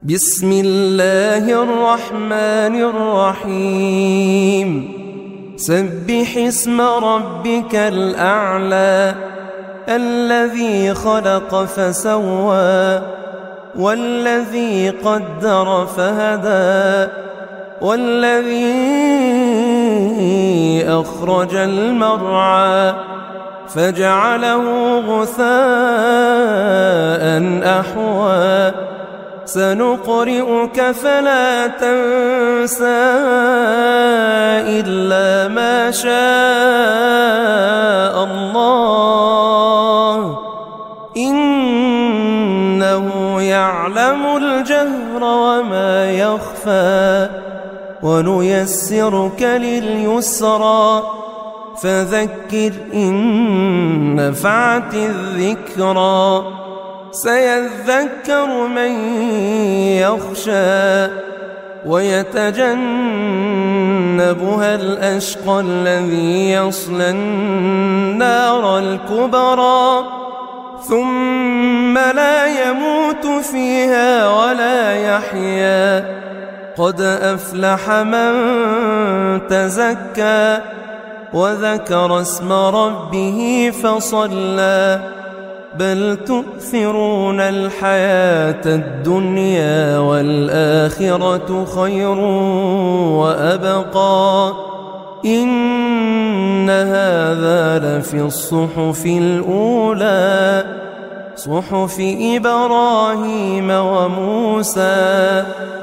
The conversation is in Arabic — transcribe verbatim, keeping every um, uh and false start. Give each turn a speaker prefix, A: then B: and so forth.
A: بسم الله الرحمن الرحيم سبح اسم ربك الأعلى الذي خلق فسوى والذي قدر فهدى والذي أخرج المرعى فجعله غثاء أحوى سنقرئك فلا تنسى إلا ما شاء الله إنه يعلم الجهر وما يخفى ونيسرك لليسرى فذكر إن نفعت الذكرى سيذكر من يخشى ويتجنبها الأشقى الذي يصلى النار الكبرى ثم لا يموت فيها ولا يحيا قد أفلح من تزكى وذكر اسم ربه فصلى بل تؤثرون الحياة الدنيا والآخرة خير وأبقى إن هذا لفي الصحف الأولى صحف إبراهيم وموسى.